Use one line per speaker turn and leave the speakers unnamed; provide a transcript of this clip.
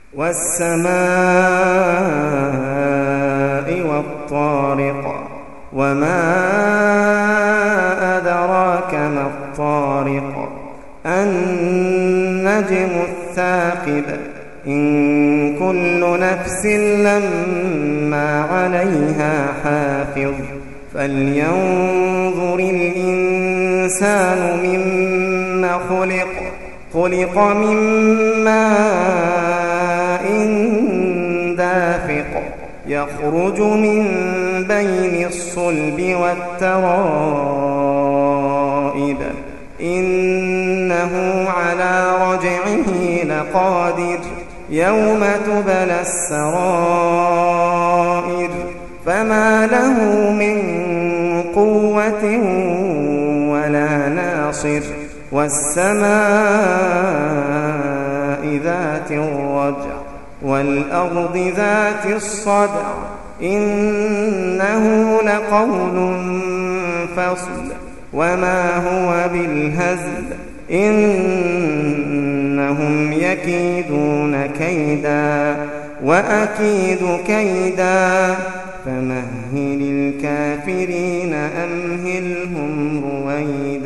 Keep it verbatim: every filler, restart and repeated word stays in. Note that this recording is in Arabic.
والسماء والطارق وما أدراك ما الطارق النجم الثاقب إن كل نفس لما عليها حافظ فلينظر الإنسان مما خلق خلق من ماء دافق يخرج من بين الصلب والترائب إنه على رجعه لقادر يوم تبلى السرائر فما له من قوة ولا ناصر والسماء ذات الرجع والأرض ذات الصدع إنه لقول فصل وما هو بالهزل إنهم يكيدون كيدا وأكيد كيدا فمهل الكافرين أمهلهم رويدا.